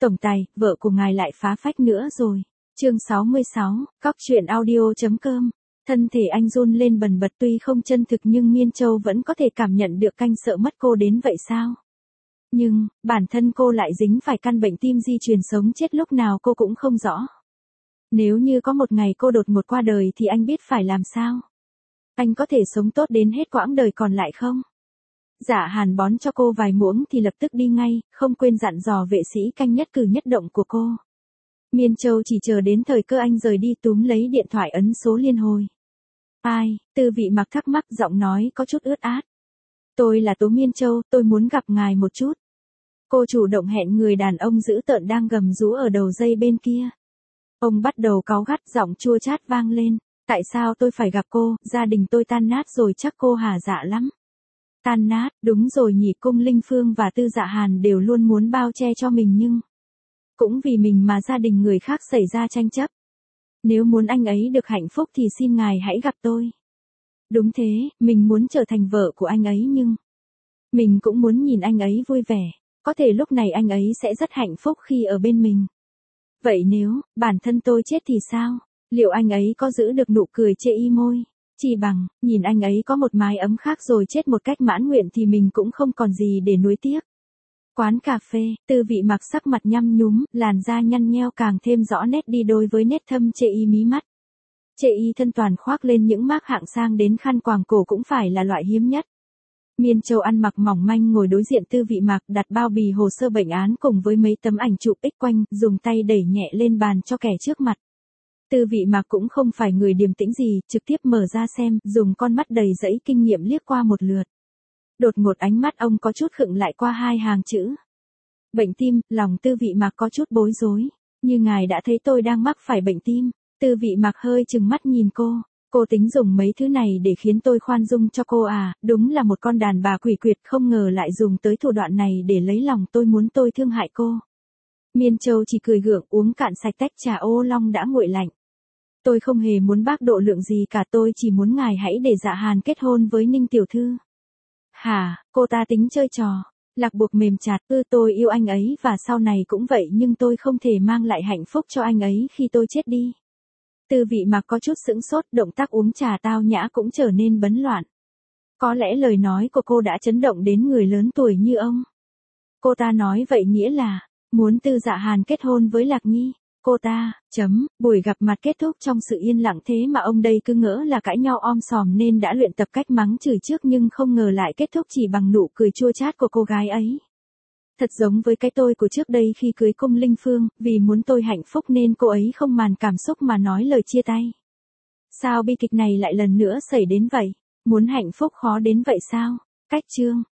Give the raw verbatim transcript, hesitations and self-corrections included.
Tổng tài, vợ của ngài lại phá phách nữa rồi. Chương sáu mươi sáu, cóc truyện audio.com. Thân thể anh run lên bần bật tuy không chân thực nhưng Miên Châu vẫn có thể cảm nhận được canh sợ mất cô đến vậy sao? Nhưng, bản thân cô lại dính phải căn bệnh tim di truyền sống chết lúc nào cô cũng không rõ. Nếu như có một ngày cô đột ngột qua đời thì anh biết phải làm sao? Anh có thể sống tốt đến hết quãng đời còn lại không? Dạ Hàn bón cho cô vài muỗng thì lập tức đi ngay, không quên dặn dò vệ sĩ canh nhất cử nhất động của cô. Miên Châu chỉ chờ đến thời cơ anh rời đi túm lấy điện thoại ấn số liên hồi. Ai, Tư Vị Mặc thắc mắc giọng nói có chút ướt át. Tôi là Tố Miên Châu, tôi muốn gặp ngài một chút. Cô chủ động hẹn người đàn ông dữ tợn đang gầm rú ở đầu dây bên kia. Ông bắt đầu cáu gắt giọng chua chát vang lên. Tại sao tôi phải gặp cô, gia đình tôi tan nát rồi chắc cô hả dạ lắm. Tan nát, đúng rồi nhỉ, Cung Linh Phương và Tư Dạ Hàn đều luôn muốn bao che cho mình nhưng cũng vì mình mà gia đình người khác xảy ra tranh chấp. Nếu muốn anh ấy được hạnh phúc thì xin ngài hãy gặp tôi. Đúng thế, mình muốn trở thành vợ của anh ấy nhưng mình cũng muốn nhìn anh ấy vui vẻ. Có thể lúc này anh ấy sẽ rất hạnh phúc khi ở bên mình. Vậy nếu bản thân tôi chết thì sao? Liệu anh ấy có giữ được nụ cười chê y môi? Chỉ bằng nhìn anh ấy có một mái ấm khác rồi chết một cách mãn nguyện thì mình cũng không còn gì để nuối tiếc. Quán cà phê, Tư Vị Mặc sắc mặt nhăm nhúm, làn da nhăn nheo càng thêm rõ nét đi đôi với nét thâm chê y mí mắt. Chê y thân toàn khoác lên những mác hạng sang đến khăn quàng cổ cũng phải là loại hiếm nhất. Miên Châu ăn mặc mỏng manh ngồi đối diện Tư Vị Mặc, đặt bao bì hồ sơ bệnh án cùng với mấy tấm ảnh chụp X quanh, dùng tay đẩy nhẹ lên bàn cho kẻ trước mặt. Tư Vị Mặc cũng không phải người điềm tĩnh gì, trực tiếp mở ra xem, dùng con mắt đầy dẫy kinh nghiệm liếc qua một lượt. Đột ngột ánh mắt ông có chút khựng lại qua hai hàng chữ. Bệnh tim, lòng Tư Vị Mặc có chút bối rối. Như ngài đã thấy tôi đang mắc phải bệnh tim. Tư Vị Mặc hơi chừng mắt nhìn cô. Cô tính dùng mấy thứ này để khiến tôi khoan dung cho cô à, đúng là một con đàn bà quỷ quyệt, không ngờ lại dùng tới thủ đoạn này để lấy lòng tôi, muốn tôi thương hại cô. Miên Châu chỉ cười gượng uống cạn sạch tách trà ô long đã nguội lạnh. Tôi không hề muốn bác độ lượng gì cả, tôi chỉ muốn ngài hãy để Dạ Hàn kết hôn với Ninh tiểu thư. Hả, cô ta tính chơi trò, lạc buộc mềm chặt, ư tôi yêu anh ấy và sau này cũng vậy nhưng tôi không thể mang lại hạnh phúc cho anh ấy khi tôi chết đi. Tư Vị Mặc có chút sững sốt, động tác uống trà tao nhã cũng trở nên bấn loạn. Có lẽ lời nói của cô đã chấn động đến người lớn tuổi như ông. Cô ta nói vậy nghĩa là, muốn Tư Dạ Hàn kết hôn với Lạc Nhi. Cô ta, chấm, buổi gặp mặt kết thúc trong sự yên lặng thế mà ông đây cứ ngỡ là cãi nhau om sòm nên đã luyện tập cách mắng chửi trước nhưng không ngờ lại kết thúc chỉ bằng nụ cười chua chát của cô gái ấy. Thật giống với cái tôi của trước đây khi cưới Cung Linh Phương, vì muốn tôi hạnh phúc nên cô ấy không màn cảm xúc mà nói lời chia tay. Sao bi kịch này lại lần nữa xảy đến vậy? Muốn hạnh phúc khó đến vậy sao? Cách chương.